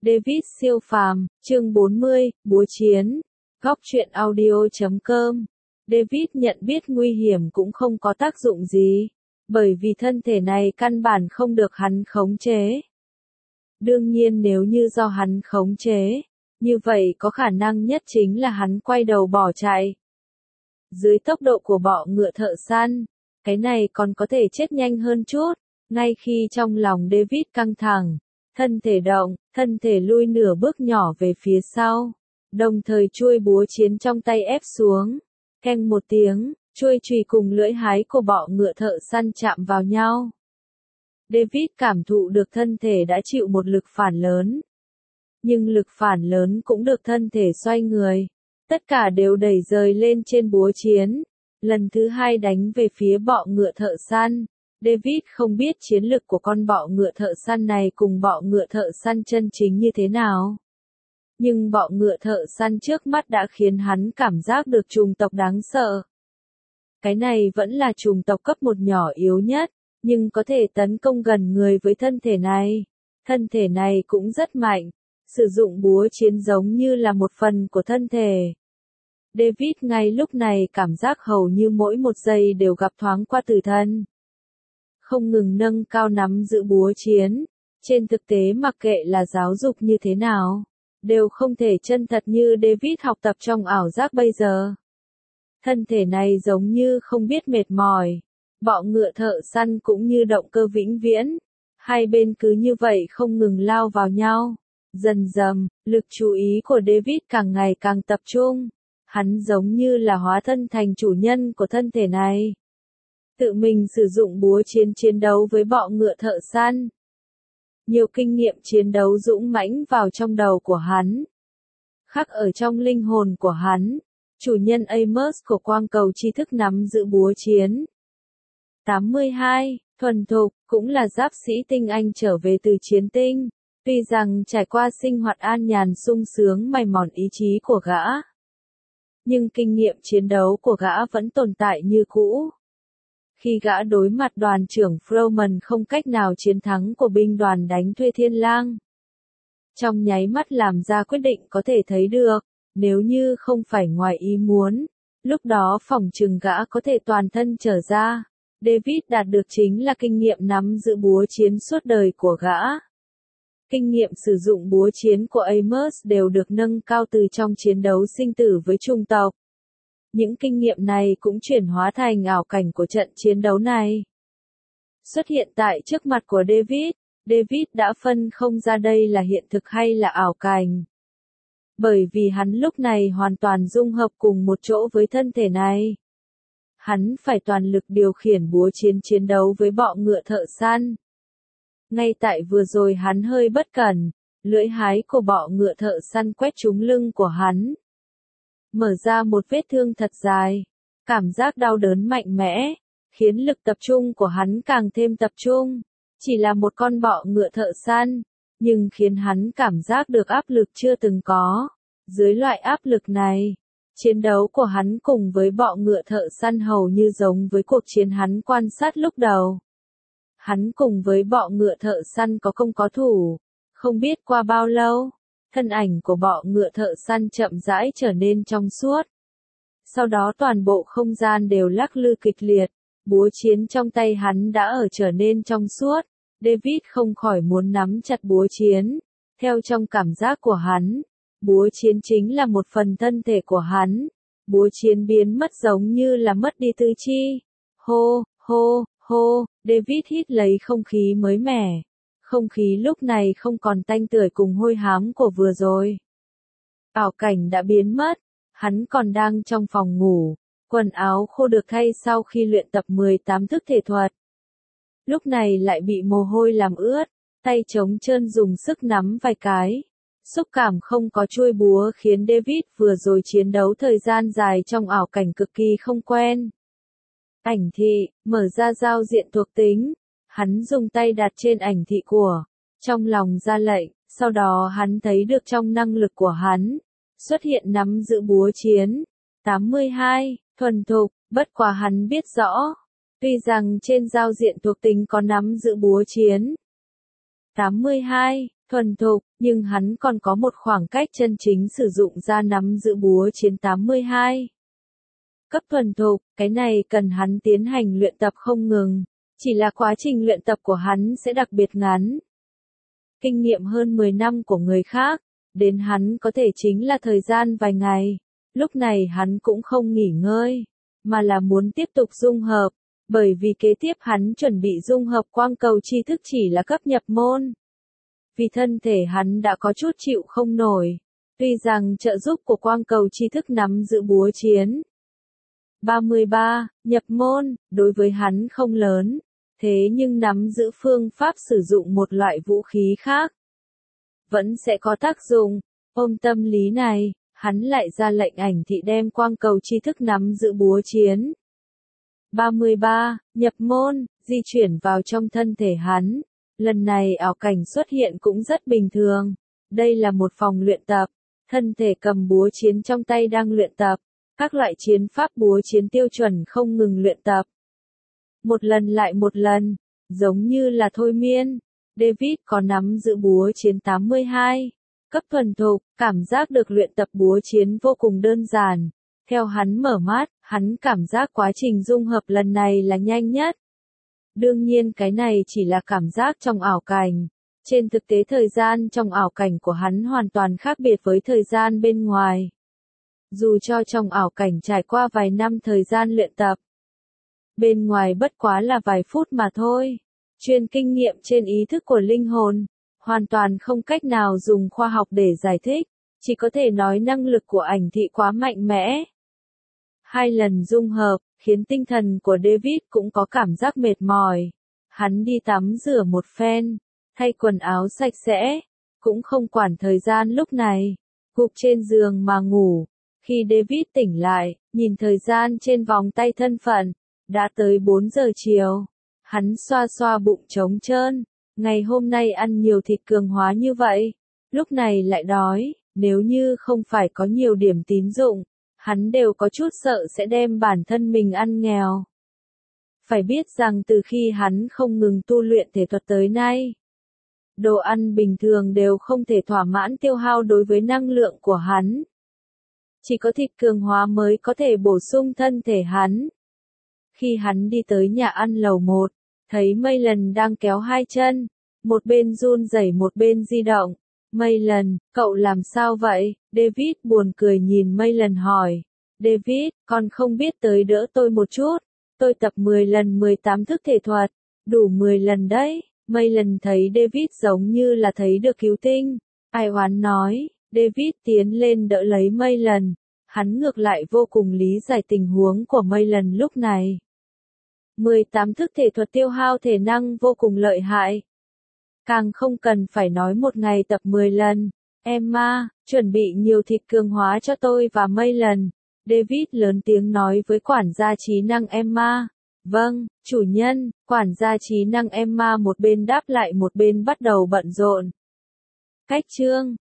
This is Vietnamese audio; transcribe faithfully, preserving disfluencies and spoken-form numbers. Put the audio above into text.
David siêu phàm, chương bốn mươi, búa chiến. Góc truyện audio chấm com. David nhận biết nguy hiểm cũng không có tác dụng gì, bởi vì thân thể này căn bản không được hắn khống chế. Đương nhiên nếu như do hắn khống chế, như vậy có khả năng nhất chính là hắn quay đầu bỏ chạy. Dưới tốc độ của bọ ngựa thợ săn, cái này còn có thể chết nhanh hơn chút. Ngay khi trong lòng David căng thẳng, thân thể động, thân thể lui nửa bước nhỏ về phía sau, đồng thời chuôi búa chiến trong tay ép xuống. Keng một tiếng, chuôi chùy cùng lưỡi hái của bọ ngựa thợ săn chạm vào nhau. David cảm thụ được thân thể đã chịu một lực phản lớn. Nhưng lực phản lớn cũng được thân thể xoay người. Tất cả đều đẩy rời lên trên búa chiến. Lần thứ hai đánh về phía bọ ngựa thợ săn. David không biết chiến lực của con bọ ngựa thợ săn này cùng bọ ngựa thợ săn chân chính như thế nào. Nhưng bọ ngựa thợ săn trước mắt đã khiến hắn cảm giác được chủng tộc đáng sợ. Cái này vẫn là chủng tộc cấp một nhỏ yếu nhất, nhưng có thể tấn công gần người với thân thể này. Thân thể này cũng rất mạnh, sử dụng búa chiến giống như là một phần của thân thể. David ngay lúc này cảm giác hầu như mỗi một giây đều gặp thoáng qua tử thân. Không ngừng nâng cao nắm giữ búa chiến, trên thực tế mặc kệ là giáo dục như thế nào, đều không thể chân thật như David học tập trong ảo giác bây giờ. Thân thể này giống như không biết mệt mỏi, bọ ngựa thợ săn cũng như động cơ vĩnh viễn, hai bên cứ như vậy không ngừng lao vào nhau. Dần dần, lực chú ý của David càng ngày càng tập trung, hắn giống như là hóa thân thành chủ nhân của thân thể này. Tự mình sử dụng búa chiến chiến đấu với bọ ngựa thợ săn. Nhiều kinh nghiệm chiến đấu dũng mãnh vào trong đầu của hắn. Khắc ở trong linh hồn của hắn, chủ nhân Amos của quang cầu tri thức nắm giữ búa chiến. tám mươi hai, thuần thục, cũng là giáp sĩ tinh anh trở về từ chiến tinh. Tuy rằng trải qua sinh hoạt an nhàn sung sướng mài mòn ý chí của gã, nhưng kinh nghiệm chiến đấu của gã vẫn tồn tại như cũ. Khi gã đối mặt đoàn trưởng Froman không cách nào chiến thắng của binh đoàn đánh thuê Thiên Lang, trong nháy mắt làm ra quyết định có thể thấy được, nếu như không phải ngoài ý muốn, lúc đó phỏng chừng gã có thể toàn thân trở ra. David đạt được chính là kinh nghiệm nắm giữ búa chiến suốt đời của gã. Kinh nghiệm sử dụng búa chiến của Amos đều được nâng cao từ trong chiến đấu sinh tử với chủng tộc. Những kinh nghiệm này cũng chuyển hóa thành ảo cảnh của trận chiến đấu này. Xuất hiện tại trước mặt của David, David đã phân không ra đây là hiện thực hay là ảo cảnh. Bởi vì hắn lúc này hoàn toàn dung hợp cùng một chỗ với thân thể này. Hắn phải toàn lực điều khiển búa chiến chiến đấu với bọ ngựa thợ săn. Ngay tại vừa rồi hắn hơi bất cẩn, lưỡi hái của bọ ngựa thợ săn quét trúng lưng của hắn. Mở ra một vết thương thật dài, cảm giác đau đớn mạnh mẽ, khiến lực tập trung của hắn càng thêm tập trung. Chỉ là một con bọ ngựa thợ săn, nhưng khiến hắn cảm giác được áp lực chưa từng có. Dưới loại áp lực này, chiến đấu của hắn cùng với bọ ngựa thợ săn hầu như giống với cuộc chiến hắn quan sát lúc đầu. Hắn cùng với bọ ngựa thợ săn có công có thủ, không biết qua bao lâu. Thân ảnh của bọ ngựa thợ săn chậm rãi trở nên trong suốt. Sau đó toàn bộ không gian đều lắc lư kịch liệt, búa chiến trong tay hắn đã ở trở nên trong suốt. David không khỏi muốn nắm chặt búa chiến. Theo trong cảm giác của hắn, búa chiến chính là một phần thân thể của hắn. Búa chiến biến mất giống như là mất đi tư chi. Hô, hô, hô, David hít lấy không khí mới mẻ. Không khí lúc này không còn tanh tưởi cùng hôi hám của vừa rồi. Ảo cảnh đã biến mất, hắn còn đang trong phòng ngủ, quần áo khô được thay sau khi luyện tập mười tám thức thể thuật. Lúc này lại bị mồ hôi làm ướt, tay trống trơn dùng sức nắm vài cái. Xúc cảm không có chuôi búa khiến David vừa rồi chiến đấu thời gian dài trong ảo cảnh cực kỳ không quen. Ảnh thị, mở ra giao diện thuộc tính. Hắn dùng tay đặt trên ảnh thị của, trong lòng ra lệnh, sau đó hắn thấy được trong năng lực của hắn, xuất hiện nắm giữ búa chiến. tám mươi hai, thuần thục, bất quá hắn biết rõ, tuy rằng trên giao diện thuộc tính có nắm giữ búa chiến. tám mươi hai, thuần thục, nhưng hắn còn có một khoảng cách chân chính sử dụng ra nắm giữ búa chiến tám mươi hai. Cấp thuần thục, cái này cần hắn tiến hành luyện tập không ngừng, chỉ là quá trình luyện tập của hắn sẽ đặc biệt ngắn. Kinh nghiệm hơn mười năm của người khác, đến hắn có thể chính là thời gian vài ngày, lúc này hắn cũng không nghỉ ngơi, mà là muốn tiếp tục dung hợp, bởi vì kế tiếp hắn chuẩn bị dung hợp quang cầu tri thức chỉ là cấp nhập môn. Vì thân thể hắn đã có chút chịu không nổi, tuy rằng trợ giúp của quang cầu tri thức nắm giữ búa chiến ba mươi ba, nhập môn, đối với hắn không lớn, thế nhưng nắm giữ phương pháp sử dụng một loại vũ khí khác, vẫn sẽ có tác dụng. Ôm tâm lý này, hắn lại ra lệnh ảnh thị đem quang cầu tri thức nắm giữ búa chiến ba mươi ba, nhập môn, di chuyển vào trong thân thể hắn. Lần này ảo cảnh xuất hiện cũng rất bình thường. Đây là một phòng luyện tập. Thân thể cầm búa chiến trong tay đang luyện tập. Các loại chiến pháp búa chiến tiêu chuẩn không ngừng luyện tập. Một lần lại một lần, giống như là thôi miên. David có nắm giữ búa chiến tám mươi hai. Cấp thuần thục, cảm giác được luyện tập búa chiến vô cùng đơn giản. Theo hắn mở mắt, hắn cảm giác quá trình dung hợp lần này là nhanh nhất. Đương nhiên cái này chỉ là cảm giác trong ảo cảnh. Trên thực tế thời gian trong ảo cảnh của hắn hoàn toàn khác biệt với thời gian bên ngoài. Dù cho trong ảo cảnh trải qua vài năm thời gian luyện tập, bên ngoài bất quá là vài phút mà thôi. Chuyên kinh nghiệm trên ý thức của linh hồn, hoàn toàn không cách nào dùng khoa học để giải thích, chỉ có thể nói năng lực của ảnh thị quá mạnh mẽ. Hai lần dung hợp, khiến tinh thần của David cũng có cảm giác mệt mỏi. Hắn đi tắm rửa một phen, thay quần áo sạch sẽ, cũng không quản thời gian lúc này, gục trên giường mà ngủ. Khi David tỉnh lại, nhìn thời gian trên vòng tay thân phận, đã tới bốn giờ chiều. Hắn xoa xoa bụng trống trơn, ngày hôm nay ăn nhiều thịt cường hóa như vậy, lúc này lại đói, nếu như không phải có nhiều điểm tín dụng, hắn đều có chút sợ sẽ đem bản thân mình ăn nghèo. Phải biết rằng từ khi hắn không ngừng tu luyện thể thuật tới nay, đồ ăn bình thường đều không thể thỏa mãn tiêu hao đối với năng lượng của hắn. Chỉ có thịt cường hóa mới có thể bổ sung thân thể hắn. Khi hắn đi tới nhà ăn lầu một, thấy Maylen đang kéo hai chân, một bên run rẩy một bên di động. Maylen, cậu làm sao vậy? David buồn cười nhìn Maylen hỏi. David, con không biết tới đỡ tôi một chút. Tôi tập mười lần mười tám thức thể thuật, đủ mười lần đấy. Maylen thấy David giống như là thấy được cứu tinh. Ai oán nói, David tiến lên đỡ lấy Maylen. Hắn ngược lại vô cùng lý giải tình huống của Maylen lúc này. mười tám thức thể thuật tiêu hao thể năng vô cùng lợi hại. Càng không cần phải nói một ngày tập mười lần. Emma, chuẩn bị nhiều thịt cường hóa cho tôi và Maylen. David lớn tiếng nói với quản gia trí năng Emma. Vâng, chủ nhân, quản gia trí năng Emma một bên đáp lại một bên bắt đầu bận rộn. Cách chương